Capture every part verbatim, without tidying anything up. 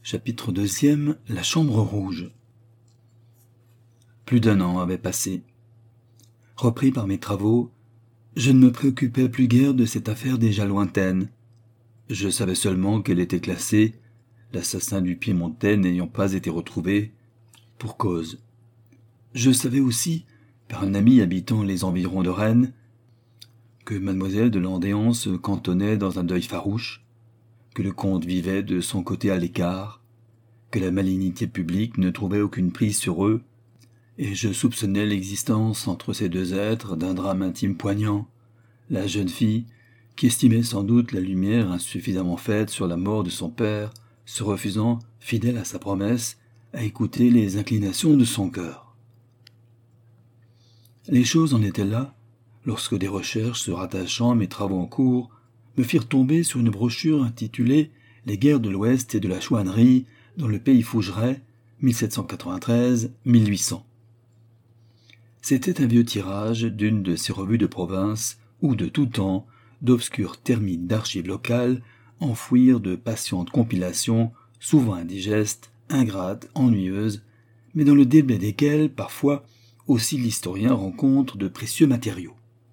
Chapitre deuxième. La chambre rouge. Plus d'un an avait passé. Repris par mes travaux, je ne me préoccupais plus guère de cette affaire déjà lointaine. Je savais seulement qu'elle était classée, l'assassin du Piémontais n'ayant pas été retrouvé, pour cause. Je savais aussi, par un ami habitant les environs de Rennes, que mademoiselle de Landéan se cantonnait dans un deuil farouche, que le comte vivait de son côté à l'écart, que la malignité publique ne trouvait aucune prise sur eux, et je soupçonnais l'existence entre ces deux êtres d'un drame intime poignant. La jeune fille, qui estimait sans doute la lumière insuffisamment faite sur la mort de son père, se refusant, fidèle à sa promesse, à écouter les inclinations de son cœur. Les choses en étaient là, lorsque des recherches se rattachant à mes travaux en cours me firent tomber sur une brochure intitulée « Les guerres de l'Ouest et de la chouannerie dans le pays Fougeray, mille sept cent quatre-vingt-treize à mille huit cents ». C'était un vieux tirage d'une de ces revues de province où, de tout temps, d'obscures termites d'archives locales enfouirent de patientes compilations, souvent indigestes, ingrates, ennuyeuses, mais dans le débit desquelles, parfois, aussi l'historien rencontre de précieux matériaux.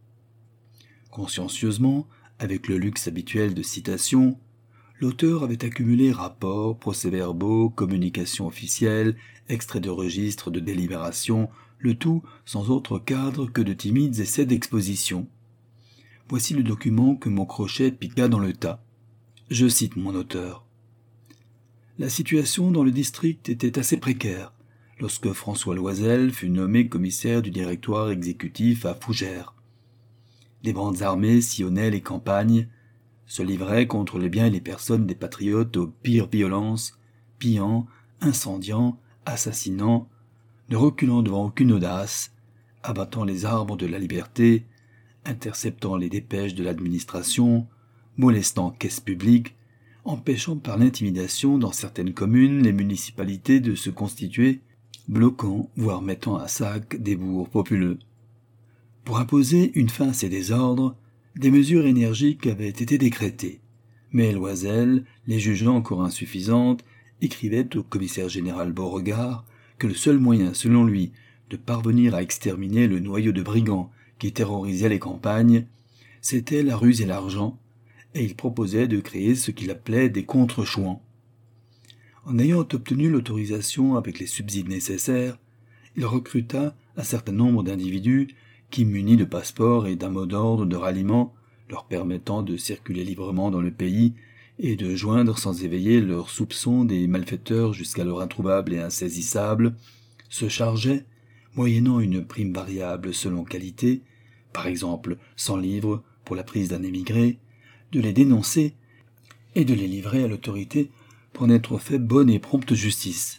Consciencieusement, avec le luxe habituel de citation, l'auteur avait accumulé rapports, procès-verbaux, communications officielles, extraits de registres de délibération, le tout sans autre cadre que de timides essais d'exposition. Voici le document que mon crochet piqua dans le tas. Je cite mon auteur. La situation dans le district était assez précaire lorsque François Loisel fut nommé commissaire du directoire exécutif à Fougères. Les bandes armées sillonnaient les campagnes, se livraient contre les biens et les personnes des patriotes aux pires violences, pillant, incendiant, assassinant, ne reculant devant aucune audace, abattant les arbres de la liberté, interceptant les dépêches de l'administration, molestant caisses publiques, empêchant par l'intimidation dans certaines communes les municipalités de se constituer, bloquant, voire mettant à sac des bourgs populeux. Pour imposer une fin à ces désordres, des mesures énergiques avaient été décrétées, mais Loisel, les jugeant encore insuffisantes, écrivait au commissaire général Beauregard que le seul moyen, selon lui, de parvenir à exterminer le noyau de brigands qui terrorisait les campagnes, c'était la ruse et l'argent, et il proposait de créer ce qu'il appelait des contre-chouans. En ayant obtenu l'autorisation avec les subsides nécessaires, il recruta un certain nombre d'individus qui, munis de passeports et d'un mot d'ordre de ralliement, leur permettant de circuler librement dans le pays et de joindre sans éveiller leurs soupçons des malfaiteurs jusqu'alors introuvables et insaisissables, se chargeait, moyennant une prime variable selon qualité, par exemple cent livres pour la prise d'un émigré, de les dénoncer et de les livrer à l'autorité pour n'être fait bonne et prompte justice.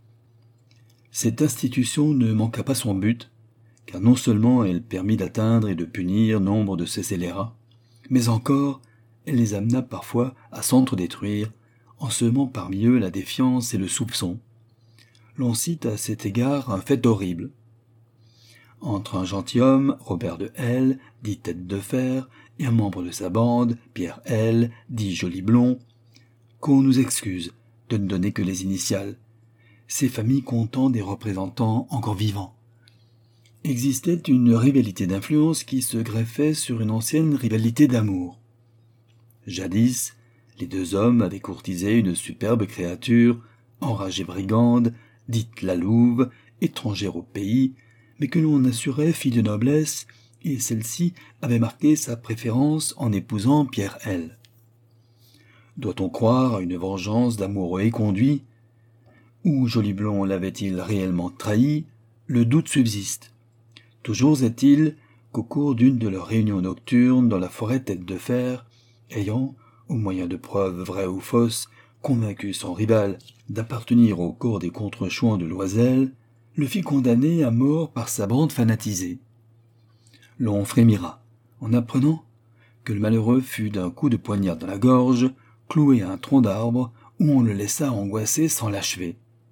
Cette institution ne manqua pas son but, car non seulement elle permit d'atteindre et de punir nombre de ces scélérats, mais encore elle les amena parfois à s'entre-détruire, en semant parmi eux la défiance et le soupçon. L'on cite à cet égard un fait horrible. Entre un gentilhomme, Robert de L, dit Tête de Fer, et un membre de sa bande, Pierre L, dit Joli Blond, qu'on nous excuse de ne donner que les initiales, ces familles comptant des représentants encore vivants. Existait une rivalité d'influence qui se greffait sur une ancienne rivalité d'amour. Jadis, les deux hommes avaient courtisé une superbe créature, enragée brigande, dite la Louve, étrangère au pays, mais que l'on assurait fille de noblesse, et celle-ci avait marqué sa préférence en épousant Pierre L. Doit-on croire à une vengeance d'amoureux éconduit? Ou Joli Blond l'avait-il réellement trahi? Le doute subsiste. Toujours est-il qu'au cours d'une de leurs réunions nocturnes dans la forêt Tête de Fer, ayant, au moyen de preuves vraies ou fausses, convaincu son rival d'appartenir au corps des contre-chouans de Loisel, le fit condamner à mort par sa bande fanatisée. L'on frémira en apprenant que le malheureux fut d'un coup de poignard dans la gorge, cloué à un tronc d'arbre où on le laissa angoissé sans l'achever.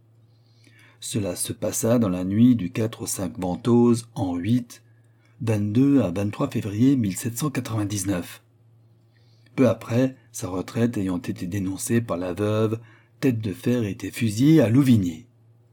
Cela se passa dans la nuit du quatre au cinq Ventose en huit, vingt-deux à vingt-trois février mille sept cent quatre-vingt-dix-neuf. Peu après, sa retraite ayant été dénoncée par la veuve, Tête de Fer était fusillé à Louvigné.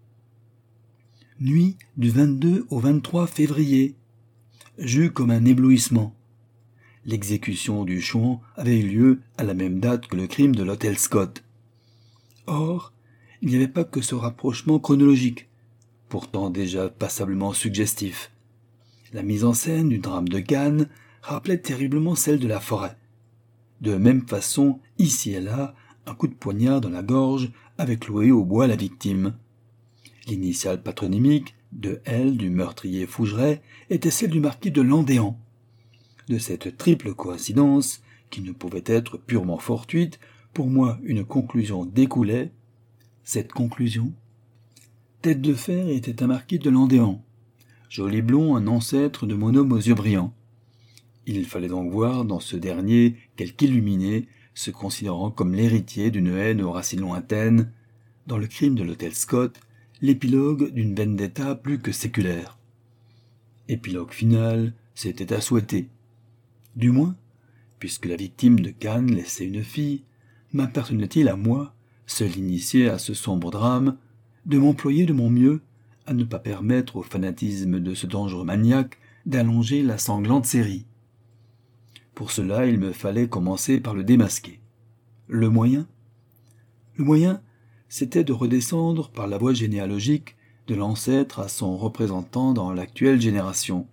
Nuit du vingt-deux au vingt-trois février. J'eus comme un éblouissement. L'exécution du Chouan avait eu lieu à la même date que le crime de l'hôtel Scott. Or, il n'y avait pas que ce rapprochement chronologique, pourtant déjà passablement suggestif. La mise en scène du drame de Cannes rappelait terriblement celle de la forêt. De même façon, ici et là, un coup de poignard dans la gorge avait cloué au bois la victime. L'initiale patronymique de L du meurtrier Fougeray était celle du marquis de Landéan. De cette triple coïncidence, qui ne pouvait être purement fortuite, pour moi une conclusion découlait. Cette conclusion? Tête de Fer était un marquis de Landéan. Joli Blond, un ancêtre de mon homme aux yeux brillants. Il fallait donc voir dans ce dernier quelque illuminé, se considérant comme l'héritier d'une haine aux racines lointaines, dans le crime de l'hôtel Scott, l'épilogue d'une vendetta plus que séculaire. Épilogue final, c'était à souhaiter. Du moins, puisque la victime de Cannes laissait une fille, m'appartenait-il à moi, seul initié à ce sombre drame, de m'employer de mon mieux à ne pas permettre au fanatisme de ce dangereux maniaque d'allonger la sanglante série. Pour cela, il me fallait commencer par le démasquer. Le moyen? Le moyen, c'était de redescendre par la voie généalogique de l'ancêtre à son représentant dans l'actuelle génération.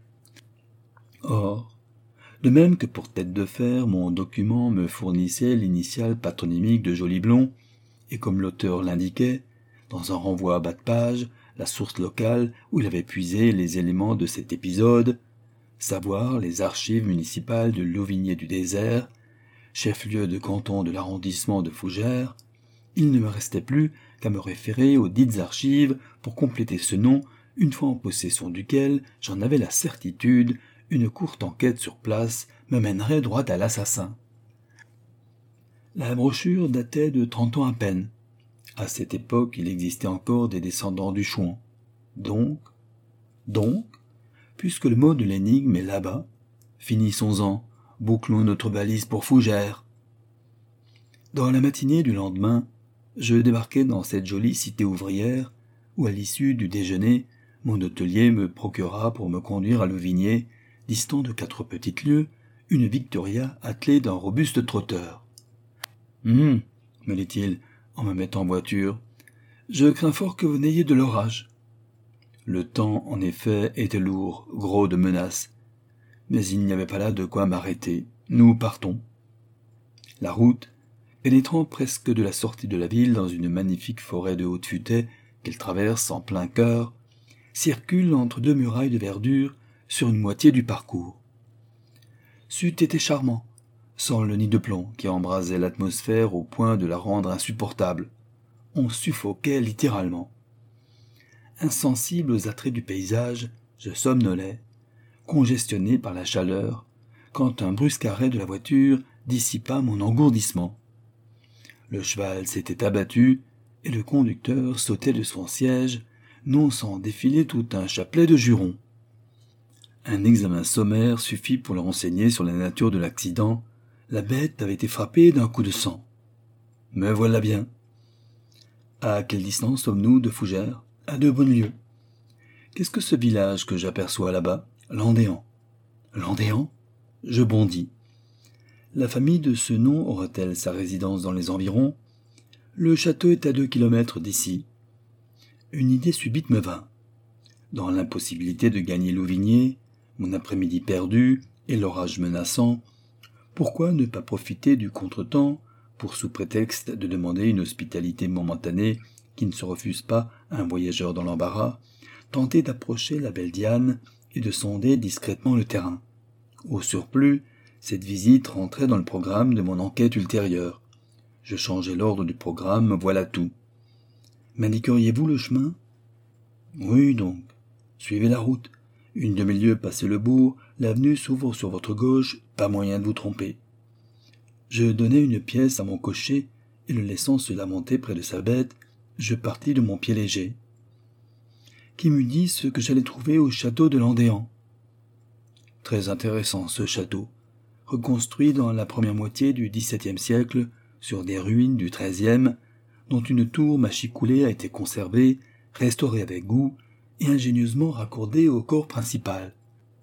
Or, de même que pour Tête de Fer, mon document me fournissait l'initiale patronymique de Joli Blond, et comme l'auteur l'indiquait, dans un renvoi à bas de page, la source locale où il avait puisé les éléments de cet épisode, savoir les archives municipales de Louvigné-du-Désert, chef-lieu de canton de l'arrondissement de Fougères, il ne me restait plus qu'à me référer aux dites archives pour compléter ce nom, une fois en possession duquel j'en avais la certitude, une courte enquête sur place me mènerait droit à l'assassin. La brochure datait de trente ans à peine. À cette époque, il existait encore des descendants du Chouan. Donc, donc, puisque le mot de l'énigme est là-bas, finissons-en, bouclons notre balise pour Fougères. Dans la matinée du lendemain, je débarquai dans cette jolie cité ouvrière, où à l'issue du déjeuner, mon hôtelier me procura pour me conduire à Louvigné, distant de quatre petites lieues, une Victoria attelée d'un robuste trotteur. Hum, me dit-il, en me mettant en voiture, je crains fort que vous n'ayez de l'orage. Le temps, en effet, était lourd, gros de menaces. Mais il n'y avait pas là de quoi m'arrêter. Nous partons. La route, pénétrant presque de la sortie de la ville dans une magnifique forêt de haute futaie qu'elle traverse en plein cœur, circule entre deux murailles de verdure sur une moitié du parcours. C'eût été charmant, sans le nid de plomb qui embrasait l'atmosphère au point de la rendre insupportable. On suffoquait littéralement. Insensible aux attraits du paysage, je somnolais, congestionné par la chaleur, quand un brusque arrêt de la voiture dissipa mon engourdissement. Le cheval s'était abattu et le conducteur sautait de son siège, non sans défiler tout un chapelet de jurons. Un examen sommaire suffit pour le renseigner sur la nature de l'accident. La bête avait été frappée d'un coup de sang. Me voilà bien. À quelle distance sommes-nous de Fougères? À deux bonnes lieues. Qu'est-ce que ce village que j'aperçois là-bas? Landéan. Landéan? Je bondis. La famille de ce nom aura-t-elle sa résidence dans les environs? Le château est à deux kilomètres d'ici. Une idée subite me vint. Dans l'impossibilité de gagner Louvigné, mon après-midi perdu et l'orage menaçant, pourquoi ne pas profiter du contretemps pour, sous prétexte de demander une hospitalité momentanée qui ne se refuse pas à un voyageur dans l'embarras, tenter d'approcher la belle Diane et de sonder discrètement le terrain. Au surplus, cette visite rentrait dans le programme de mon enquête ultérieure. Je changeai l'ordre du programme, voilà tout. M'indiqueriez-vous le chemin? Oui, donc. Suivez la route. Une demi-lieue passé le bourg, l'avenue s'ouvre sur votre gauche, pas moyen de vous tromper. Je donnai une pièce à mon cocher, et le laissant se lamenter près de sa bête, je partis de mon pied léger. Qui m'eût dit ce que j'allais trouver au château de Landéan? Très intéressant ce château, reconstruit dans la première moitié du dix-septième siècle, sur des ruines du treizième, dont une tour mâchicoulee a été conservée, restaurée avec goût et ingénieusement raccordée au corps principal.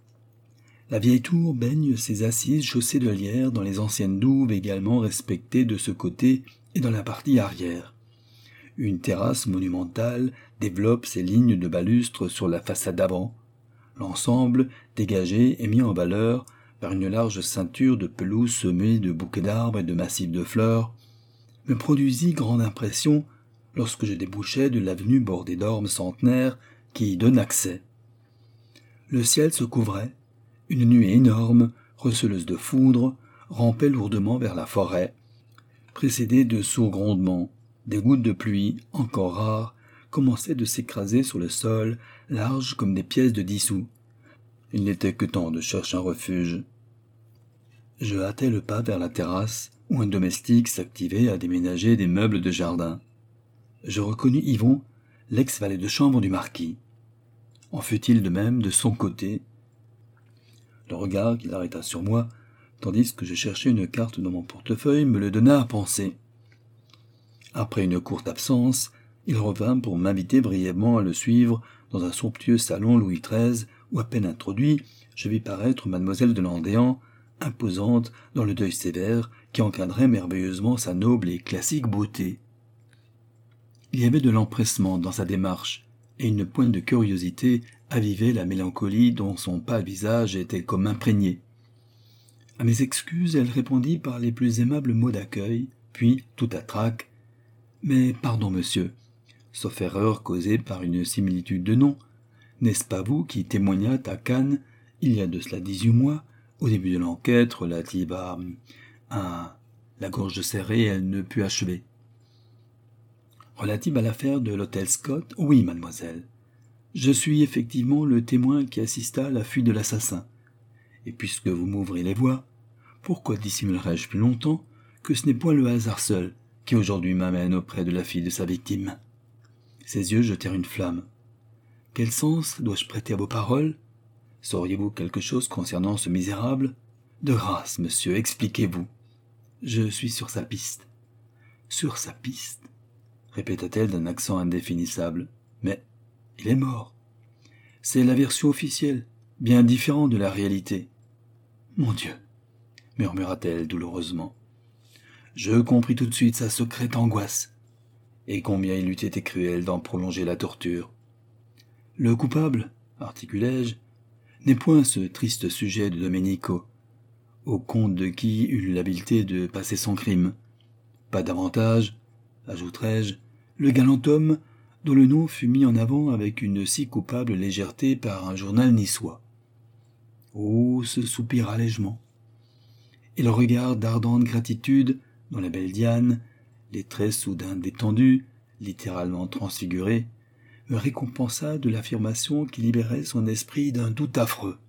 La vieille tour baigne ses assises chaussées de lierre dans les anciennes douves également respectées de ce côté et dans la partie arrière. Une terrasse monumentale développe ses lignes de balustres sur la façade avant. L'ensemble, dégagé et mis en valeur par une large ceinture de pelouse semée de bouquets d'arbres et de massifs de fleurs, me produisit grande impression lorsque je débouchais de l'avenue bordée d'ormes centenaires qui y donne accès. Le ciel se couvrait, une nuée énorme, receleuse de foudre, rampait lourdement vers la forêt, précédée de sourds grondements. Des gouttes de pluie, encore rares, commençaient de s'écraser sur le sol, larges comme des pièces de dix sous. Il n'était que temps de chercher un refuge. Je hâtai le pas vers la terrasse, où un domestique s'activait à déménager des meubles de jardin. Je reconnus Yvon, l'ex-valet de chambre du marquis. En fut-il de même de son côté? Le regard qu'il arrêta sur moi, tandis que je cherchais une carte dans mon portefeuille, me le donna à penser. Après une courte absence, il revint pour m'inviter brièvement à le suivre dans un somptueux salon Louis treize, où à peine introduit, je vis paraître mademoiselle de Landéan, imposante dans le deuil sévère qui encadrait merveilleusement sa noble et classique beauté. Il y avait de l'empressement dans sa démarche, et une pointe de curiosité avivait la mélancolie dont son pâle visage était comme imprégné. À mes excuses, elle répondit par les plus aimables mots d'accueil, puis, tout à trac, « Mais pardon, monsieur, sauf erreur causée par une similitude de nom, n'est-ce pas vous qui témoignâtes à Cannes, il y a de cela dix-huit mois, au début de l'enquête relative à... à... La gorge serrée, elle ne put achever. » Relative à l'affaire de l'hôtel Scott, oui, mademoiselle. Je suis effectivement le témoin qui assista à la fuite de l'assassin. Et puisque vous m'ouvrez les voies, pourquoi dissimulerais-je plus longtemps que ce n'est point le hasard seul qui aujourd'hui m'amène auprès de la fille de sa victime? Ses yeux jetèrent une flamme. Quel sens dois-je prêter à vos paroles? Sauriez-vous quelque chose concernant ce misérable? De grâce, monsieur, expliquez-vous. Je suis sur sa piste. Sur sa piste? Répéta-t-elle d'un accent indéfinissable. Mais il est mort. C'est la version officielle, bien différente de la réalité. Mon Dieu, murmura-t-elle douloureusement. Je compris tout de suite sa secrète angoisse, et combien il eût été cruel d'en prolonger la torture. Le coupable, articulai-je, n'est point ce triste sujet de Domenico, au compte de qui eut l'habileté de passer son crime. Pas davantage, ajouterai-je, le galant homme dont le nom fut mis en avant avec une si coupable légèreté par un journal niçois. Oh, ce soupir allègement! Et le regard d'ardente gratitude dont la belle Diane, les traits soudain détendus, littéralement transfigurés, me récompensa de l'affirmation qui libérait son esprit d'un doute affreux.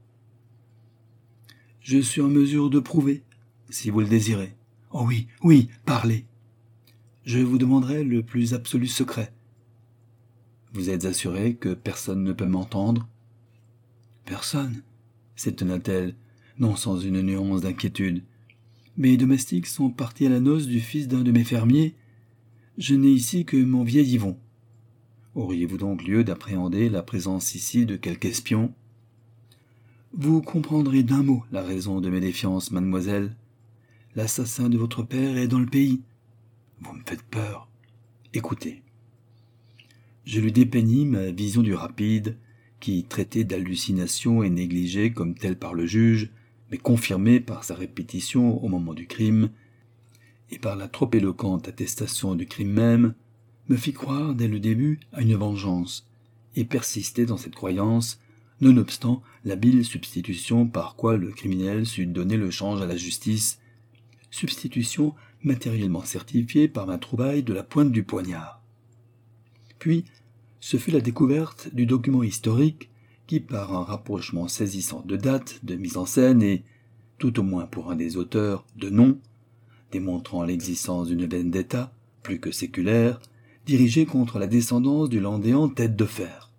Je suis en mesure de prouver, si vous le désirez. Oh oui, oui, parlez. Je vous demanderai le plus absolu secret. Vous êtes assuré que personne ne peut m'entendre? Personne, s'étonna-t-elle, non sans une nuance d'inquiétude. Mes domestiques sont partis à la noce du fils d'un de mes fermiers. Je n'ai ici que mon vieil Yvon. Auriez-vous donc lieu d'appréhender la présence ici de quelque espion? Vous comprendrez d'un mot la raison de mes défiances, mademoiselle. L'assassin de votre père est dans le pays. Vous me faites peur. Écoutez. Je lui dépeignis ma vision du rapide, qui, traitée d'hallucination et négligée comme telle par le juge, mais confirmée par sa répétition au moment du crime, et par la trop éloquente attestation du crime même, me fit croire dès le début à une vengeance, et persistait dans cette croyance, nonobstant l'habile substitution par quoi le criminel sut donner le change à la justice, substitution matériellement certifiée par ma trouvaille de la pointe du poignard. Puis, ce fut la découverte du document historique qui, par un rapprochement saisissant de date, de mise en scène et, tout au moins pour un des auteurs, de nom, démontrant l'existence d'une vendetta, plus que séculaire, dirigée contre la descendance du Landéan tête de fer.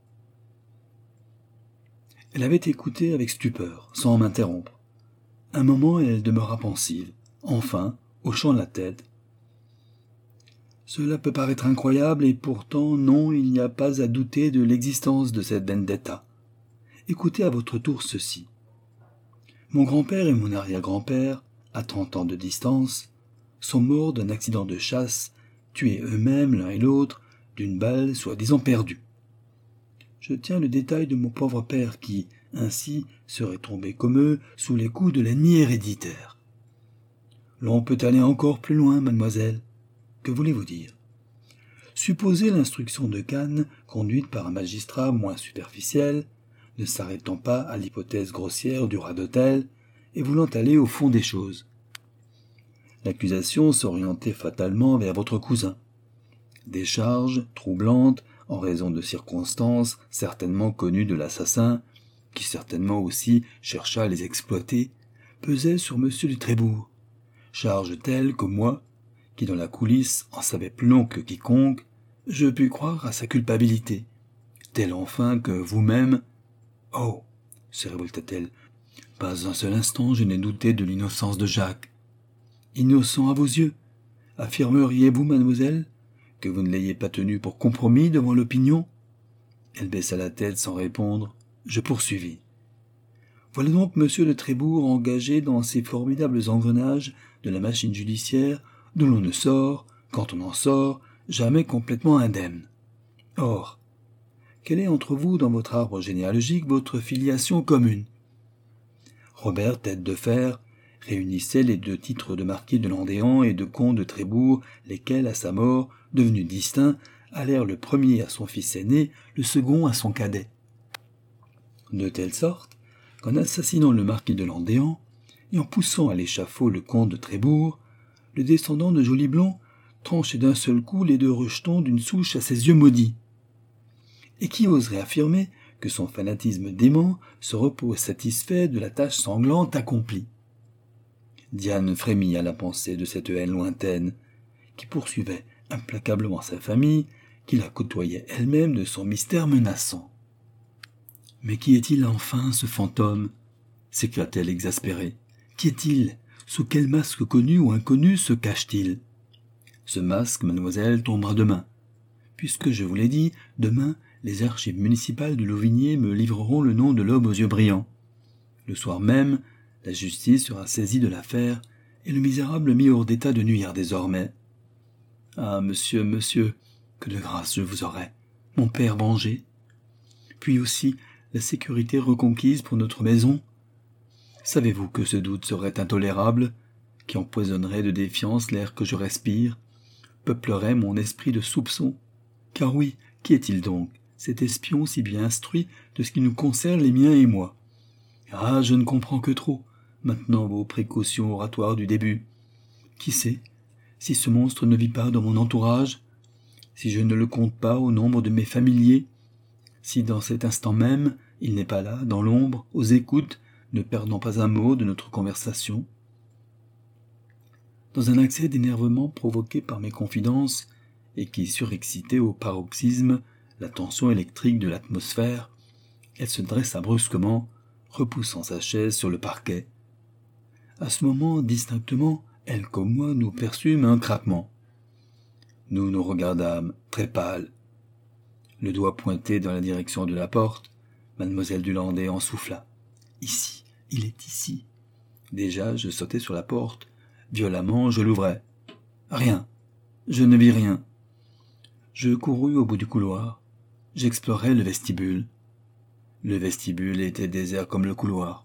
Elle avait écouté avec stupeur, sans m'interrompre. Un moment, elle demeura pensive, enfin, hochant la tête. Cela peut paraître incroyable, et pourtant non, il n'y a pas à douter de l'existence de cette vendetta. Écoutez à votre tour ceci. Mon grand-père et mon arrière-grand-père, à trente ans de distance, sont morts d'un accident de chasse, tués eux-mêmes l'un et l'autre d'une balle soi-disant perdue. Je tiens le détail de mon pauvre père qui, ainsi, serait tombé comme eux sous les coups de l'ennemi héréditaire. L'on peut aller encore plus loin, mademoiselle. Que voulez-vous dire? Supposez l'instruction de Cannes conduite par un magistrat moins superficiel, ne s'arrêtant pas à l'hypothèse grossière du rat d'hôtel et voulant aller au fond des choses. L'accusation s'orientait fatalement vers votre cousin. Des charges troublantes, en raison de circonstances certainement connues de l'assassin, qui certainement aussi chercha à les exploiter, pesaient sur M. de Trébourg. Charges telles que moi, qui dans la coulisse en savais plus long que quiconque, je pus croire à sa culpabilité, telle enfin que vous-même... Oh, se révolta-t-elle, pas un seul instant je n'ai douté de l'innocence de Jacques. Innocent à vos yeux, affirmeriez-vous, mademoiselle, que vous ne l'ayez pas tenu pour compromis devant l'opinion? Elle baissa la tête sans répondre. Je poursuivis. Voilà donc M. de Trébourg engagé dans ces formidables engrenages de la machine judiciaire d'où l'on ne sort, quand on en sort, jamais complètement indemne. Or, quelle est entre vous, dans votre arbre généalogique, votre filiation commune? Robert Tête de Fer réunissait les deux titres de marquis de Landéan et de comte de Trébourg, lesquels, à sa mort, devenus distincts, allèrent le premier à son fils aîné, le second à son cadet. De telle sorte qu'en assassinant le marquis de Landéan, et en poussant à l'échafaud le comte de Trébourg, le descendant de Joliblon tranchait d'un seul coup les deux rejetons d'une souche à ses yeux maudits. Et qui oserait affirmer que son fanatisme dément se repose satisfait de la tâche sanglante accomplie? Diane frémit à la pensée de cette haine lointaine, qui poursuivait implacablement sa famille, qui la côtoyait elle-même de son mystère menaçant. « Mais qui est-il enfin, ce fantôme » s'écria-t-elle exaspérée. « Qui est-il? Sous quel masque connu ou inconnu se cache-t-il » Ce masque, mademoiselle, tombera demain. Puisque je vous l'ai dit, demain, les archives municipales de Louvigné me livreront le nom de l'homme aux yeux brillants. Le soir même, la justice sera saisie de l'affaire, et le misérable mis hors d'état de nuire désormais. Ah, monsieur, monsieur, que de grâce je vous aurais, mon père vengé. Puis aussi, la sécurité reconquise pour notre maison. Savez-vous que ce doute serait intolérable, qui empoisonnerait de défiance l'air que je respire, peuplerait mon esprit de soupçons? Car oui, qui est-il donc, cet espion si bien instruit de ce qui nous concerne les miens et moi? Ah, je ne comprends que trop, maintenant vos précautions oratoires du début. Qui sait, si ce monstre ne vit pas dans mon entourage, si je ne le compte pas au nombre de mes familiers, si dans cet instant même, il n'est pas là, dans l'ombre, aux écoutes, ne perdant pas un mot de notre conversation. Dans un accès d'énervement provoqué par mes confidences, et qui surexcitait au paroxysme la tension électrique de l'atmosphère, elle se dressa brusquement, repoussant sa chaise sur le parquet. À ce moment, distinctement, elle comme moi, nous perçûmes un craquement. Nous nous regardâmes, très pâles. Le doigt pointé dans la direction de la porte, mademoiselle Dulandais en souffla. « Ici, il est ici !» Déjà, je sautai sur la porte. Violemment, je l'ouvrais. Rien. Je ne vis rien. Je courus au bout du couloir. J'explorai le vestibule. Le vestibule était désert comme le couloir.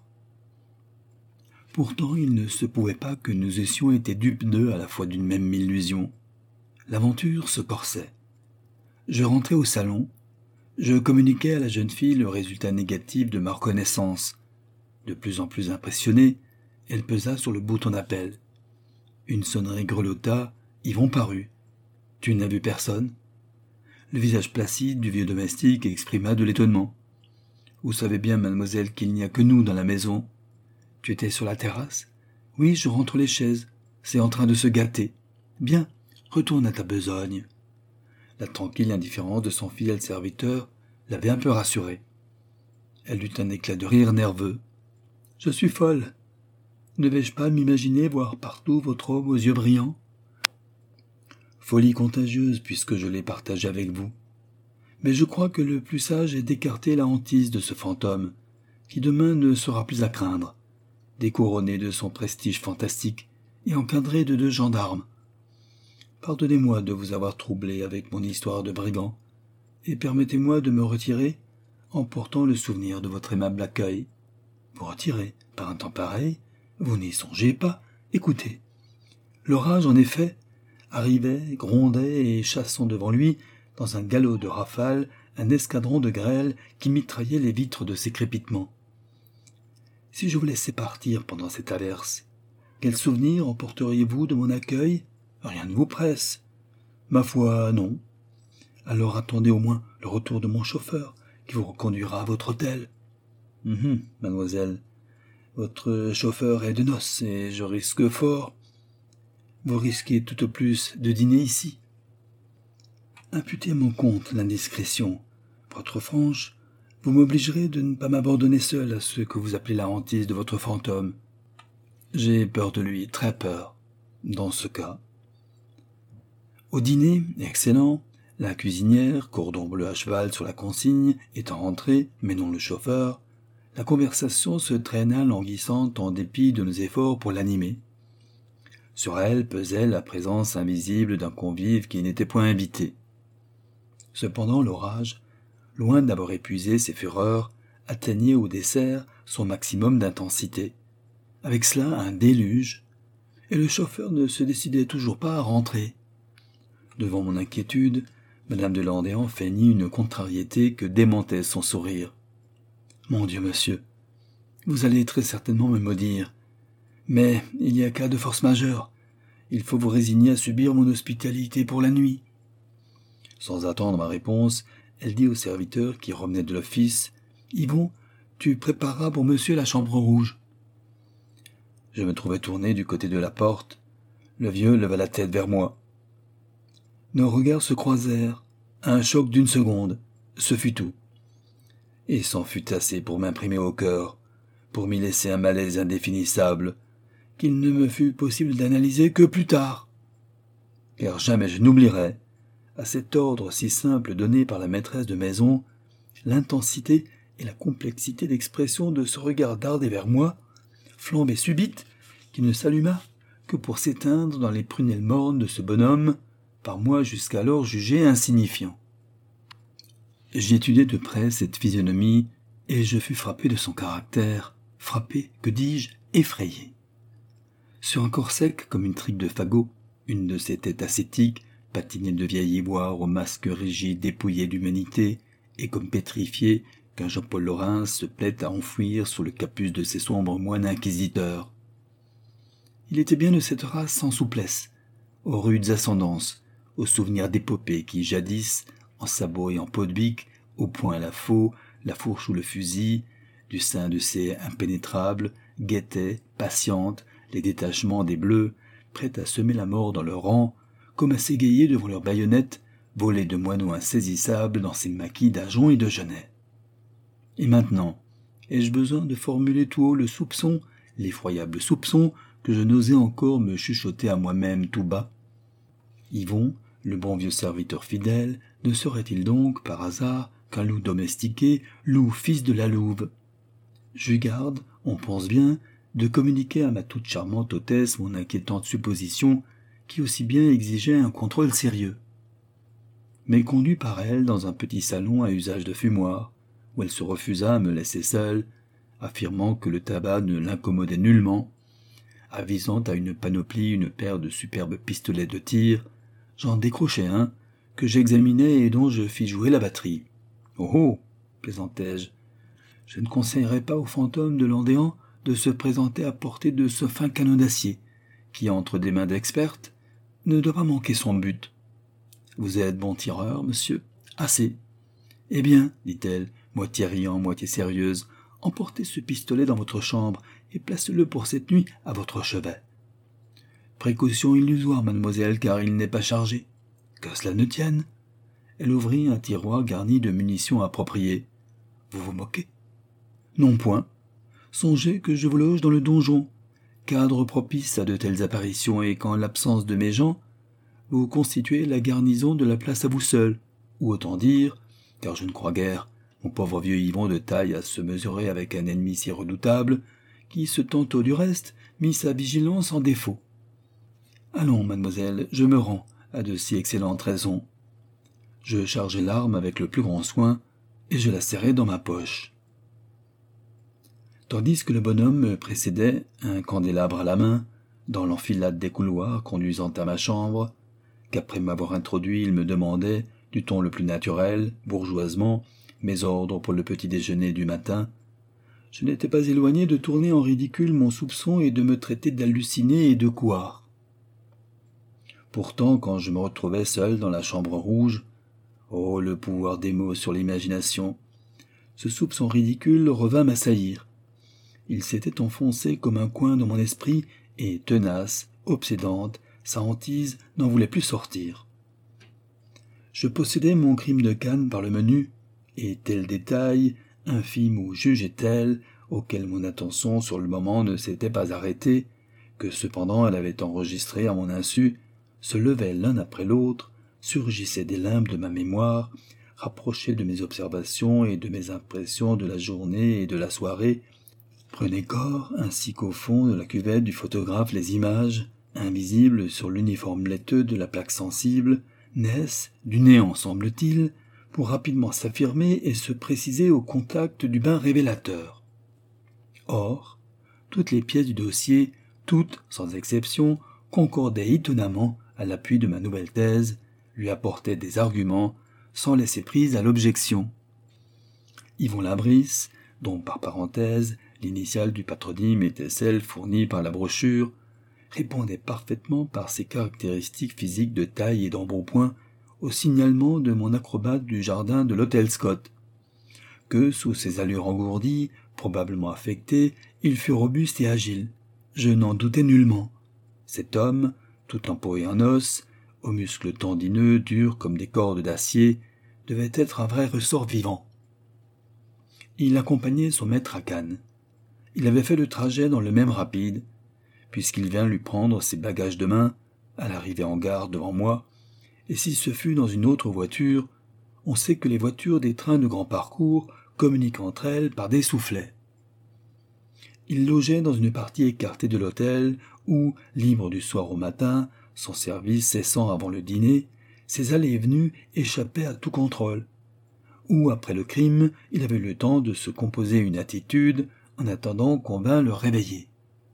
Pourtant, il ne se pouvait pas que nous eussions été dupes d'eux à la fois d'une même illusion. L'aventure se corsait. Je rentrai au salon. Je communiquai à la jeune fille le résultat négatif de ma reconnaissance. De plus en plus impressionnée, elle pesa sur le bouton d'appel. Une sonnerie grelotta, Yvon parut. « Tu n'as vu personne ?» Le visage placide du vieux domestique exprima de l'étonnement. « Vous savez bien, mademoiselle, qu'il n'y a que nous dans la maison. Tu étais sur la terrasse ? Oui, je rentre les chaises. C'est en train de se gâter. Bien, retourne à ta besogne. » La tranquille indifférence de son fidèle serviteur l'avait un peu rassurée. Elle eut un éclat de rire nerveux. « Je suis folle. Ne vais-je pas m'imaginer voir partout votre homme aux yeux brillants ? » Folie contagieuse puisque je l'ai partagée avec vous. Mais je crois que le plus sage est d'écarter la hantise de ce fantôme, qui demain ne sera plus à craindre, découronné de son prestige fantastique et encadré de deux gendarmes. Pardonnez-moi de vous avoir troublé avec mon histoire de brigand, et permettez-moi de me retirer en portant le souvenir de votre aimable accueil. Vous retirer par un temps pareil, vous n'y songez pas, écoutez. L'orage, en effet, arrivait, grondait et chassant devant lui, dans un galop de rafales, un escadron de grêle qui mitraillait les vitres de ses crépitements. Si je vous laissais partir pendant cette averse, quel souvenir emporteriez-vous de mon accueil? Rien ne vous presse. Ma foi, non. Alors attendez au moins le retour de mon chauffeur, qui vous reconduira à votre hôtel. Hum, mademoiselle, votre chauffeur est de noces, et je risque fort. Vous risquez tout au plus de dîner ici. Imputez à mon compte l'indiscrétion. Pour être franche, vous m'obligerez de ne pas m'abandonner seul à ce que vous appelez la hantise de votre fantôme. J'ai peur de lui, très peur, dans ce cas. Au dîner, excellent, la cuisinière, cordon bleu à cheval sur la consigne, étant rentrée, mais non le chauffeur, la conversation se traîna languissante en dépit de nos efforts pour l'animer. Sur elle pesait la présence invisible d'un convive qui n'était point invité. Cependant l'orage, loin d'avoir épuisé ses fureurs, atteignait au dessert son maximum d'intensité. Avec cela un déluge, et le chauffeur ne se décidait toujours pas à rentrer. Devant mon inquiétude, Madame de Landéan feignit une contrariété que démentait son sourire. « Mon Dieu, monsieur, vous allez très certainement me maudire, mais il y a cas de force majeure. Il faut vous résigner à subir mon hospitalité pour la nuit. » Sans attendre ma réponse, elle dit au serviteur qui revenait de l'office, « Yvon, tu prépareras pour monsieur la chambre rouge. » Je me trouvais tourné du côté de la porte. Le vieux leva la tête vers moi. Nos regards se croisèrent. Un choc d'une seconde. Ce fut tout. Et c'en fut assez pour m'imprimer au cœur, pour m'y laisser un malaise indéfinissable, qu'il ne me fut possible d'analyser que plus tard. Car jamais je n'oublierai, à cet ordre si simple donné par la maîtresse de maison, l'intensité et la complexité d'expression de ce regard dardé vers moi, flambée subite, qui ne s'alluma que pour s'éteindre dans les prunelles mornes de ce bonhomme, par moi jusqu'alors jugé insignifiant. J'étudiai de près cette physionomie, et je fus frappé de son caractère, frappé, que dis-je, effrayé. Sur un corps sec comme une trique de fagot, une de ces têtes ascétiques, patinées de vieil ivoire au masque rigide dépouillé d'humanité, et comme pétrifié qu'un Jean-Paul Laurens se plaît à enfouir sous le capuce de ses sombres moines inquisiteurs. Il était bien de cette race sans souplesse, aux rudes ascendances, aux souvenirs d'épopées qui, jadis, en sabots et en peau de bique, au poing la faux, la fourche ou le fusil, du sein de ces impénétrables, guettaient, patientes, les détachements des bleus, prêts à semer la mort dans leur rang, comme à s'égayer devant leurs baïonnettes, volées de moineaux insaisissables dans ces maquis d'ajoncs et de genêts. Et maintenant, ai-je besoin de formuler tout haut le soupçon, l'effroyable soupçon, que je n'osais encore me chuchoter à moi-même tout bas? Yvon, le bon vieux serviteur fidèle, ne serait-il donc, par hasard, qu'un loup domestiqué, loup fils de la louve? J'eus garde, on pense bien, de communiquer à ma toute charmante hôtesse mon inquiétante supposition, qui aussi bien exigeait un contrôle sérieux. Mais conduit par elle dans un petit salon à usage de fumoir, où elle se refusa à me laisser seul, affirmant que le tabac ne l'incommodait nullement, avisant à une panoplie une paire de superbes pistolets de tir, j'en décrochai un, que j'examinai et dont je fis jouer la batterie. « Oh oh !» plaisantai-je. « Je ne conseillerais pas au fantôme de Landéan de se présenter à portée de ce fin canon d'acier, qui, entre des mains d'expertes, ne doit pas manquer son but. Vous êtes bon tireur, monsieur? Assez. Eh bien, dit-elle, moitié riant, moitié sérieuse, emportez ce pistolet dans votre chambre et placez-le pour cette nuit à votre chevet. Précaution illusoire, mademoiselle, car il n'est pas chargé. Que cela ne tienne. Elle ouvrit un tiroir garni de munitions appropriées. Vous vous moquez? Non point. Songez que je vous loge dans le donjon, cadre propice à de telles apparitions, et qu'en l'absence de mes gens, vous constituez la garnison de la place à vous seul, ou autant dire, car je ne crois guère, mon pauvre vieux Yvon de taille à se mesurer avec un ennemi si redoutable, qui se tantôt du reste mit sa vigilance en défaut. Allons, mademoiselle, je me rends à de si excellentes raisons. Je chargeai l'arme avec le plus grand soin, et je la serrai dans ma poche. Tandis que le bonhomme me précédait, un candélabre à la main, dans l'enfilade des couloirs conduisant à ma chambre, qu'après m'avoir introduit il me demandait, du ton le plus naturel, bourgeoisement, mes ordres pour le petit déjeuner du matin, je n'étais pas éloigné de tourner en ridicule mon soupçon et de me traiter d'halluciné et de couard. Pourtant, quand je me retrouvais seul dans la chambre rouge, oh, le pouvoir des mots sur l'imagination, ce soupçon ridicule revint m'assaillir. Il s'était enfoncé comme un coin dans mon esprit et, tenace, obsédante, sa hantise n'en voulait plus sortir. Je possédais mon crime de Cannes par le menu, et tel détail, infime ou jugé-tel, auquel mon attention sur le moment ne s'était pas arrêtée, que cependant elle avait enregistré à mon insu, se levait l'un après l'autre, surgissait des limbes de ma mémoire, rapprochait de mes observations et de mes impressions de la journée et de la soirée, prenait corps ainsi qu'au fond de la cuvette du photographe les images, invisibles sur l'uniforme laiteux de la plaque sensible, naissent, du néant semble-t-il, pour rapidement s'affirmer et se préciser au contact du bain révélateur. Or, toutes les pièces du dossier, toutes, sans exception, concordaient étonnamment à l'appui de ma nouvelle thèse, lui apportaient des arguments, sans laisser prise à l'objection. Yvon Labris, dont par parenthèse l'initiale du patronyme était celle fournie par la brochure, répondait parfaitement par ses caractéristiques physiques de taille et d'embonpoint au signalement de mon acrobate du jardin de l'hôtel Scott. Que, sous ses allures engourdies, probablement affectées, il fut robuste et agile. Je n'en doutais nullement. Cet homme, tout en peau et en os, aux muscles tendineux, durs comme des cordes d'acier, devait être un vrai ressort vivant. Il accompagnait son maître à Cannes. Il avait fait le trajet dans le même rapide, puisqu'il vint lui prendre ses bagages de main, à l'arrivée en gare devant moi, et si ce fut dans une autre voiture, on sait que les voitures des trains de grand parcours communiquent entre elles par des soufflets. Il logeait dans une partie écartée de l'hôtel où, libre du soir au matin, son service cessant avant le dîner, ses allées et venues échappaient à tout contrôle, où, après le crime, il avait eu le temps de se composer une attitude en attendant qu'on vînt le réveiller.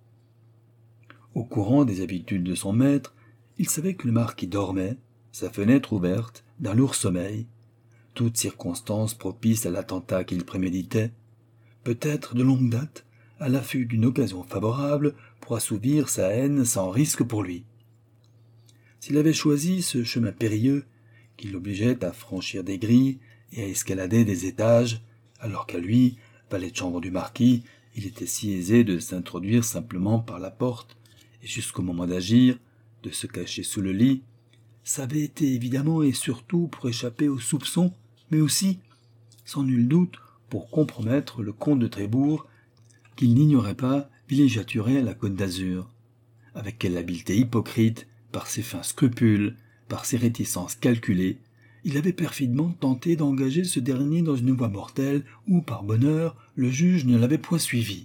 Au courant des habitudes de son maître, il savait que le marquis dormait, sa fenêtre ouverte, d'un lourd sommeil, toute circonstance propice à l'attentat qu'il préméditait, peut-être de longue date, à l'affût d'une occasion favorable pour assouvir sa haine sans risque pour lui. S'il avait choisi ce chemin périlleux, qui l'obligeait à franchir des grilles et à escalader des étages, alors qu'à lui, valet de chambre du marquis, il était si aisé de s'introduire simplement par la porte, et jusqu'au moment d'agir, de se cacher sous le lit, ça avait été évidemment et surtout pour échapper aux soupçons, mais aussi, sans nul doute, pour compromettre le comte de Trébourg, qu'il n'ignorait pas villégiaturer à la Côte d'Azur. Avec quelle habileté hypocrite, par ses fins scrupules, par ses réticences calculées, il avait perfidement tenté d'engager ce dernier dans une voie mortelle où, par bonheur, le juge ne l'avait point suivi.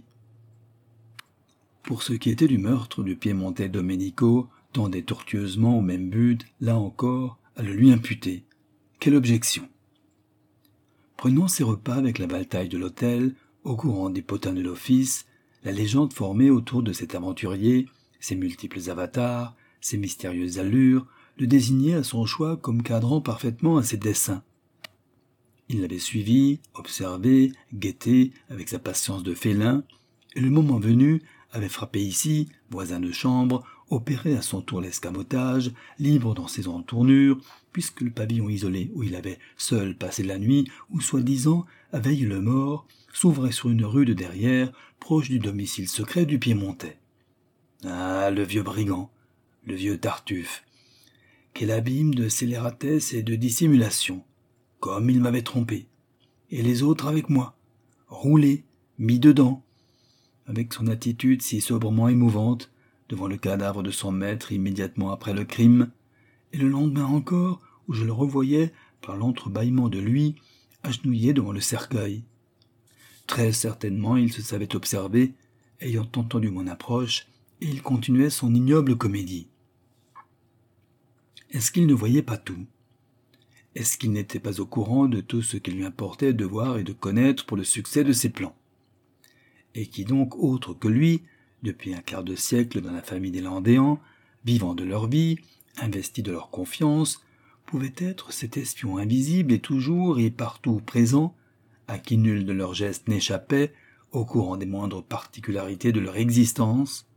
Pour ce qui était du meurtre du Piémontais Domenico, tendait tortueusement au même but, là encore, à le lui imputer. Quelle objection! Prenant ses repas avec la valetaille de l'hôtel, au courant des potins de l'office, la légende formée autour de cet aventurier, ses multiples avatars, ses mystérieuses allures, le désignait à son choix comme cadrant parfaitement à ses desseins. Il l'avait suivi, observé, guetté avec sa patience de félin, et le moment venu avait frappé ici, voisin de chambre, opéré à son tour l'escamotage, libre dans ses entournures, puisque le pavillon isolé où il avait seul passé la nuit, ou soi-disant, à Veille-le-Mort, s'ouvrait sur une rue de derrière, proche du domicile secret du Piémontais. Ah, le vieux brigand, le vieux Tartuffe! Quel abîme de scélératesse et de dissimulation! Comme il m'avait trompé! Et les autres avec moi, roulés, mis dedans, avec son attitude si sobrement émouvante, devant le cadavre de son maître immédiatement après le crime, et le lendemain encore, où je le revoyais, par l'entrebâillement de lui, agenouillé devant le cercueil. Très certainement, il se savait observé, ayant entendu mon approche, et il continuait son ignoble comédie. Est-ce qu'il ne voyait pas tout? Est-ce qu'il n'était pas au courant de tout ce qu'il lui importait de voir et de connaître pour le succès de ses plans? Et qui donc autre que lui, depuis un quart de siècle dans la famille des Landéans, vivant de leur vie, investis de leur confiance, pouvait être cet espion invisible et toujours et partout présent, à qui nul de leurs gestes n'échappait, au courant des moindres particularités de leur existence?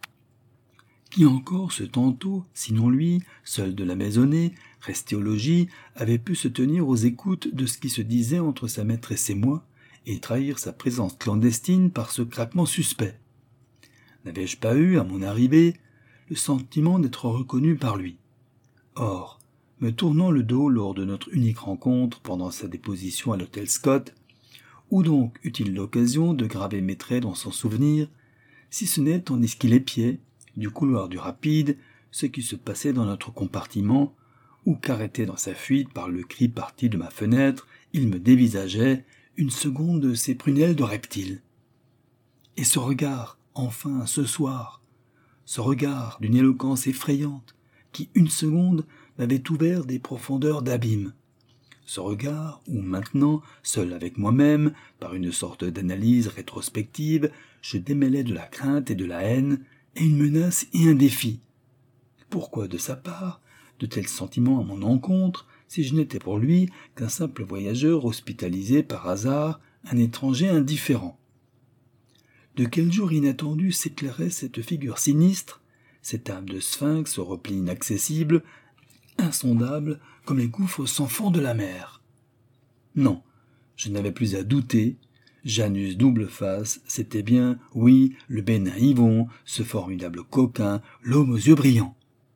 Qui encore ce tantôt, sinon lui, seul de la maisonnée, resté au logis, avait pu se tenir aux écoutes de ce qui se disait entre sa maîtresse et moi, et trahir sa présence clandestine par ce craquement suspect? N'avais-je pas eu, à mon arrivée, le sentiment d'être reconnu par lui? Or, me tournant le dos lors de notre unique rencontre pendant sa déposition à l'hôtel Scott, où donc eut-il l'occasion de graver mes traits dans son souvenir, si ce n'est tandis qu'il épiait, du couloir du rapide, ce qui se passait dans notre compartiment, ou qu'arrêté dans sa fuite par le cri parti de ma fenêtre, il me dévisageait une seconde de ses prunelles de reptile. Et ce regard, enfin, ce soir, ce regard d'une éloquence effrayante, qui une seconde m'avait ouvert des profondeurs d'abîme. Ce regard où maintenant, seul avec moi-même, par une sorte d'analyse rétrospective, je démêlais de la crainte et de la haine, et une menace et un défi. Pourquoi, de sa part, de tels sentiments à mon encontre, si je n'étais pour lui qu'un simple voyageur hospitalisé par hasard, un étranger indifférent? De quel jour inattendu s'éclairait cette figure sinistre, cette âme de sphinx au repli inaccessible, insondable comme les gouffres sans fond de la mer? Non, je n'avais plus à douter. Janus double face, c'était bien, oui, le bénin Yvon, ce formidable coquin, l'homme aux yeux brillants.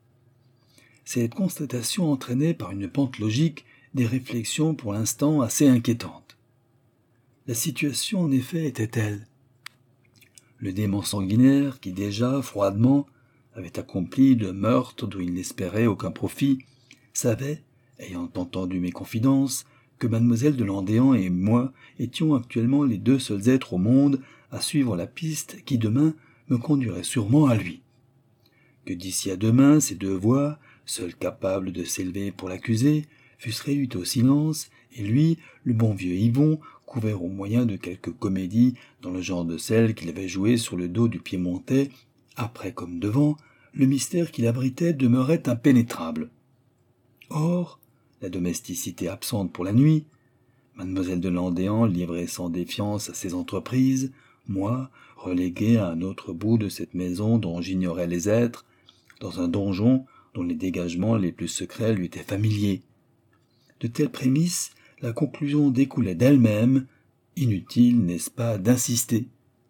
Cette constatation entraînait par une pente logique des réflexions pour l'instant assez inquiétantes. La situation en effet était telle. Le démon sanguinaire qui déjà, froidement, avait accompli le meurtre d'où il n'espérait aucun profit, savait, ayant entendu mes confidences, que mademoiselle de Landéan et moi étions actuellement les deux seuls êtres au monde à suivre la piste qui demain me conduirait sûrement à lui. Que d'ici à demain ces deux voix, seules capables de s'élever pour l'accuser, fussent réduites au silence, et lui, le bon vieux Yvon, couvert au moyen de quelque comédie dans le genre de celle qu'il avait jouée sur le dos du Piémontais, après comme devant, le mystère qu'il abritait demeurait impénétrable. Or, la domesticité absente pour la nuit, mademoiselle de Landéan livrée sans défiance à ses entreprises, moi, relégué à un autre bout de cette maison dont j'ignorais les êtres, dans un donjon dont les dégagements les plus secrets lui étaient familiers. De telles prémices, la conclusion découlait d'elle-même, inutile, n'est-ce pas, d'insister.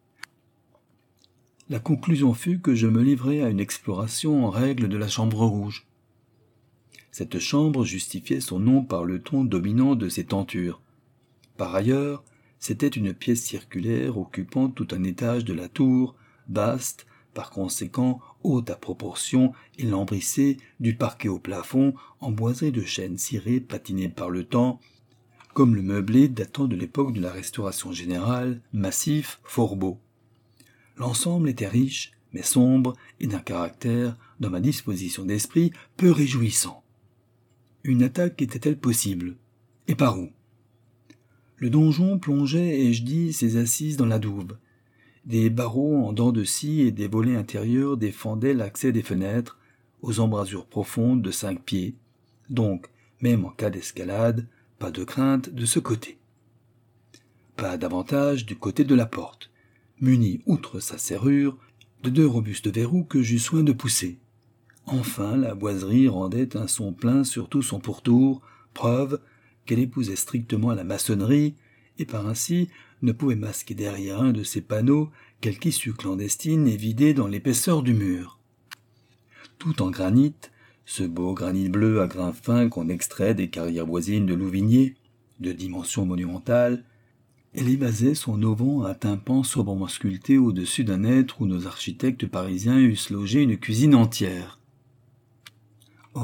La conclusion fut que je me livrai à une exploration en règle de la chambre rouge. Cette chambre justifiait son nom par le ton dominant de ses tentures. Par ailleurs, c'était une pièce circulaire occupant tout un étage de la tour, vaste, par conséquent haute à proportion et lambrissée du parquet au plafond, emboisée de chênes cirés patinés par le temps, comme le meublé datant de l'époque de la Restauration générale, massif, fort beau. L'ensemble était riche, mais sombre, et d'un caractère, dans ma disposition d'esprit, peu réjouissant. Une attaque était-elle possible? Et par où? Le donjon plongeait, ai-je dit, ses assises dans la douve. Des barreaux en dents de scie et des volets intérieurs défendaient l'accès des fenêtres, aux embrasures profondes de cinq pieds. Donc, même en cas d'escalade, pas de crainte de ce côté. Pas davantage du côté de la porte, munie, outre sa serrure, de deux robustes verrous que j'eus soin de pousser. Enfin, la boiserie rendait un son plein sur tout son pourtour, preuve qu'elle épousait strictement la maçonnerie, et par ainsi ne pouvait masquer derrière un de ces panneaux quelque issue clandestine et vidée dans l'épaisseur du mur. Tout en granit, ce beau granit bleu à grains fins qu'on extrait des carrières voisines de Louvigné, de dimension monumentale, elle évasait son auvent à tympan sobrement sculpté au-dessus d'un être où nos architectes parisiens eussent logé une cuisine entière. Or,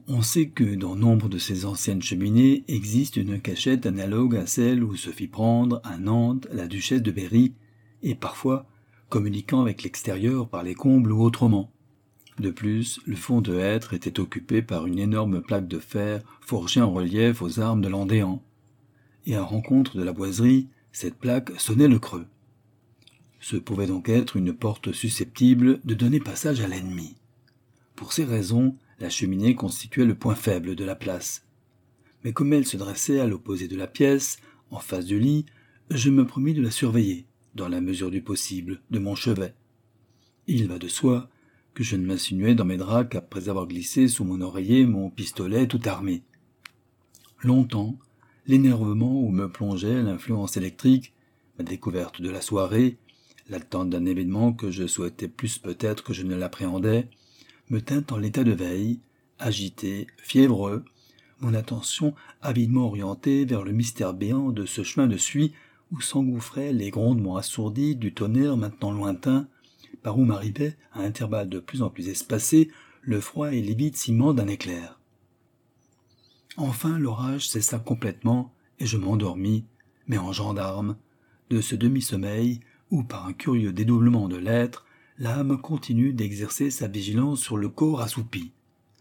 On sait que dans nombre de ces anciennes cheminées existe une cachette analogue à celle où se fit prendre à Nantes la duchesse de Berry, et parfois communiquant avec l'extérieur par les combles ou autrement. De plus, le fond de hêtre était occupé par une énorme plaque de fer forgée en relief aux armes de Landéan. Et à rencontre de la boiserie, cette plaque sonnait le creux. Ce pouvait donc être une porte susceptible de donner passage à l'ennemi. Pour ces raisons, la cheminée constituait le point faible de la place. Mais comme elle se dressait à l'opposé de la pièce, en face du lit, je me promis de la surveiller, dans la mesure du possible, de mon chevet. Il va de soi que je ne m'insinuais dans mes draps qu'après avoir glissé sous mon oreiller mon pistolet tout armé. Longtemps, l'énervement où me plongeait l'influence électrique, ma découverte de la soirée, l'attente d'un événement que je souhaitais plus peut-être que je ne l'appréhendais, me tint en l'état de veille, agité, fiévreux, mon attention avidement orientée vers le mystère béant de ce chemin de suie où s'engouffraient les grondements assourdis du tonnerre maintenant lointain, par où m'arrivait, à intervalles de plus en plus espacés, le froid et livide ciment d'un éclair. Enfin l'orage cessa complètement, et je m'endormis, mais en gendarme, de ce demi-sommeil où, par un curieux dédoublement de l'être, l'âme continue d'exercer sa vigilance sur le corps assoupi.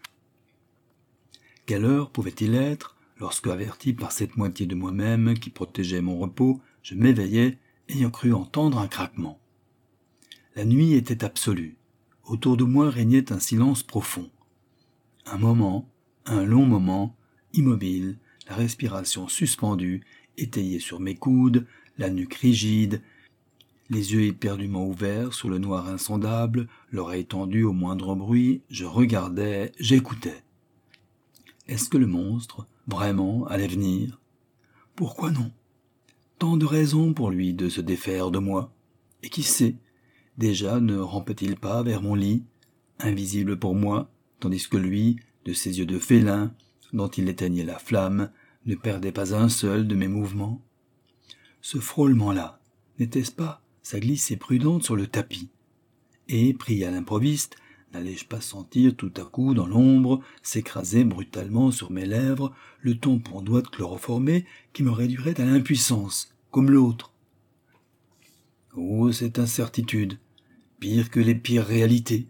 Quelle heure pouvait-il être, lorsque, averti par cette moitié de moi-même qui protégeait mon repos, je m'éveillai, ayant cru entendre un craquement. La nuit était absolue. Autour de moi régnait un silence profond. Un moment, un long moment, immobile, la respiration suspendue, étayée sur mes coudes, la nuque rigide, les yeux éperdument ouverts sur le noir insondable, l'oreille tendue au moindre bruit, je regardais, j'écoutais. Est-ce que le monstre, vraiment, allait venir? Pourquoi non? Tant de raisons pour lui de se défaire de moi. Et qui sait, déjà ne rampait-il pas vers mon lit, invisible pour moi, tandis que lui, de ses yeux de félin, dont il éteignait la flamme, ne perdait pas un seul de mes mouvements? Ce frôlement-là, n'était-ce pas sa glissée prudente sur le tapis? Et, pris à l'improviste, n'allais-je pas sentir tout à coup dans l'ombre s'écraser brutalement sur mes lèvres le tampon doigt chloroformé qui me réduirait à l'impuissance, comme l'autre? Oh, cette incertitude, pire que les pires réalités.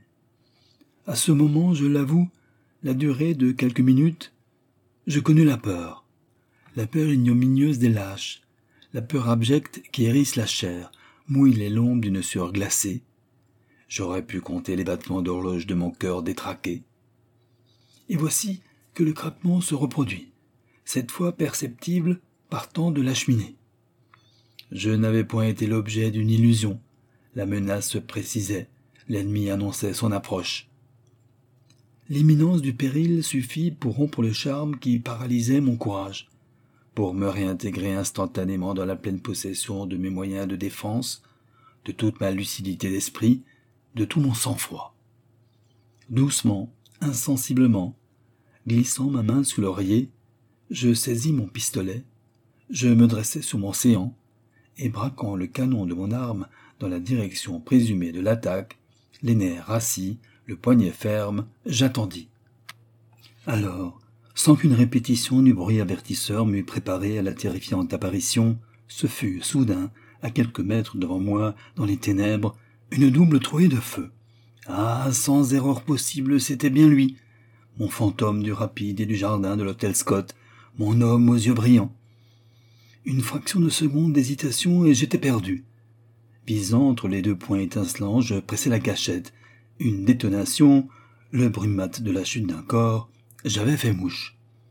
À ce moment, je l'avoue, la durée de quelques minutes, je connus la peur, la peur ignominieuse des lâches, la peur abjecte qui hérisse la chair, mouille les lombes d'une sueur glacée. J'aurais pu compter les battements d'horloge de mon cœur détraqué. Et voici que le craquement se reproduit, cette fois perceptible partant de la cheminée. Je n'avais point été l'objet d'une illusion. La menace se précisait, l'ennemi annonçait son approche. L'imminence du péril suffit pour rompre le charme qui paralysait mon courage, pour me réintégrer instantanément dans la pleine possession de mes moyens de défense, de toute ma lucidité d'esprit, de tout mon sang-froid. Doucement, insensiblement, glissant ma main sous l'oreiller, je saisis mon pistolet, je me dressai sur mon séant, et braquant le canon de mon arme dans la direction présumée de l'attaque, les nerfs rassis, le poignet ferme, j'attendis. Alors, sans qu'une répétition du bruit avertisseur m'eût préparé à la terrifiante apparition, ce fut soudain, à quelques mètres devant moi, dans les ténèbres, une double trouée de feu. Ah, sans erreur possible, c'était bien lui, mon fantôme du rapide et du jardin de l'hôtel Scott, mon homme aux yeux brillants. Une fraction de seconde d'hésitation et j'étais perdu. Visant entre les deux points étincelants, je pressai la gâchette. Une détonation, le bruit mat de la chute d'un corps, j'avais fait mouche.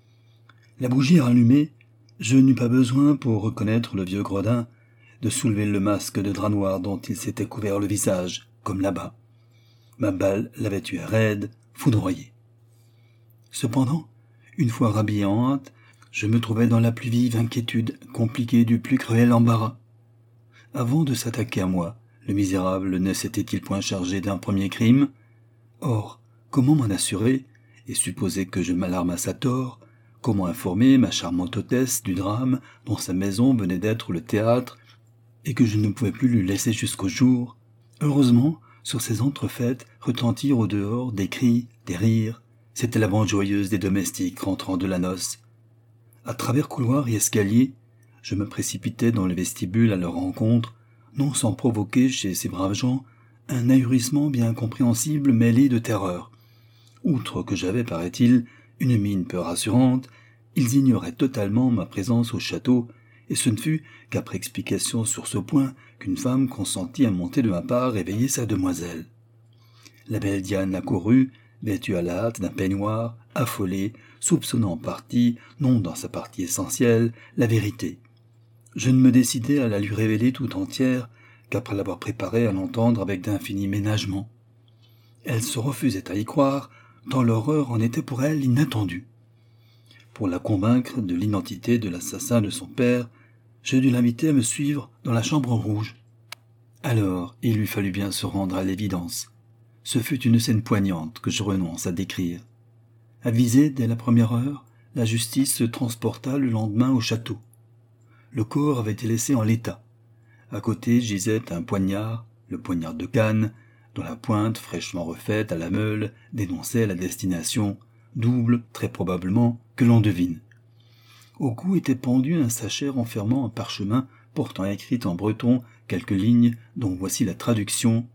La bougie rallumée, je n'eus pas besoin, pour reconnaître le vieux gredin, de soulever le masque de drap noir dont il s'était couvert le visage, comme là-bas. Ma balle l'avait tué raide, foudroyé. Cependant, une fois rhabillé en hâte, je me trouvais dans la plus vive inquiétude, compliquée du plus cruel embarras. Avant de s'attaquer à moi, le misérable ne s'était-il point chargé d'un premier crime? Or, comment m'en assurer, et supposer que je m'alarmasse à tort? Comment informer ma charmante hôtesse du drame dont sa maison venait d'être le théâtre, et que je ne pouvais plus lui laisser jusqu'au jour? Heureusement, sur ces entrefaites retentirent au dehors des cris, des rires, C'était la bande joyeuse des domestiques rentrant de la noce. À travers couloirs et escaliers, je me précipitais dans le vestibule à leur rencontre, non sans provoquer chez ces braves gens un ahurissement bien compréhensible mêlé de terreur. Outre que j'avais, paraît-il, une mine peu rassurante, ils ignoraient totalement ma présence au château, et ce ne fut qu'après explication sur ce point qu'une femme consentit à monter de ma part réveiller sa demoiselle. La belle Diane accourut, vêtue à la hâte d'un peignoir, affolée, soupçonnant en partie, non dans sa partie essentielle, la vérité. Je ne me décidai à la lui révéler tout entière qu'après l'avoir préparée à l'entendre avec d'infinis ménagements. Elle se refusait à y croire, tant l'horreur en était pour elle inattendue. Pour la convaincre de l'identité de l'assassin de son père, je dus l'inviter à me suivre dans la chambre rouge. Alors, il lui fallut bien se rendre à l'évidence. Ce fut une scène poignante que je renonce à décrire. Avisée dès la première heure, la justice se transporta le lendemain au château. Le corps avait été laissé en l'état. À côté gisait un poignard, le poignard de Cannes, dont la pointe, fraîchement refaite à la meule, dénonçait la destination, double, très probablement, que l'on devine. Au cou était pendu un sachet renfermant un parchemin portant écrit en breton quelques lignes dont voici la traduction.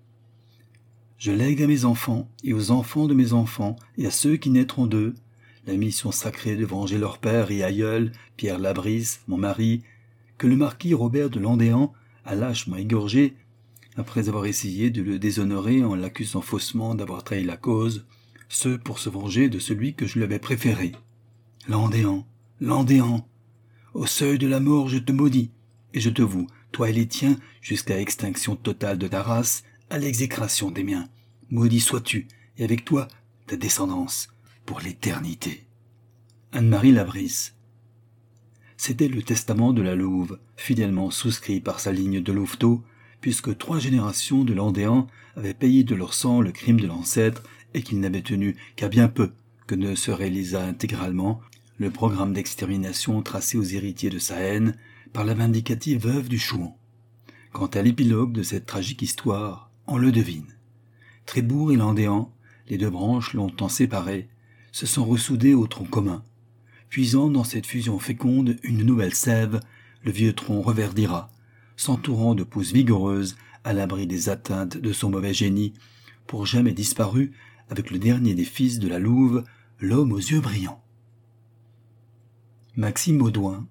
« Je lègue à mes enfants et aux enfants de mes enfants et à ceux qui naîtront d'eux la mission sacrée de venger leur père et aïeul, Pierre Labris, mon mari, que le marquis Robert de Landéan a lâchement égorgé, après avoir essayé de le déshonorer en l'accusant faussement d'avoir trahi la cause, ce pour se venger de celui que je lui avais préféré. Landéan, Landéan, au seuil de la mort je te maudis, et je te voue, toi et les tiens, jusqu'à extinction totale de ta race, à l'exécration des miens. Maudit sois-tu, et avec toi, ta descendance, pour l'éternité. » Anne-Marie Labris. C'était le testament de la Louve, fidèlement souscrit par sa ligne de Louveteau, puisque trois générations de Landéans avaient payé de leur sang le crime de l'ancêtre et qu'il n'avait tenu qu'à bien peu que ne se réalisa intégralement le programme d'extermination tracé aux héritiers de sa haine par la vindicative veuve du Chouan. Quant à l'épilogue de cette tragique histoire, on le devine. Trébourg et Landéan, les deux branches longtemps séparées, se sont ressoudées au tronc commun. Puisant dans cette fusion féconde une nouvelle sève, le vieux tronc reverdira, s'entourant de pousses vigoureuses à l'abri des atteintes de son mauvais génie, pour jamais disparu avec le dernier des fils de la Louve, l'homme aux yeux brillants. Maxime Audouin.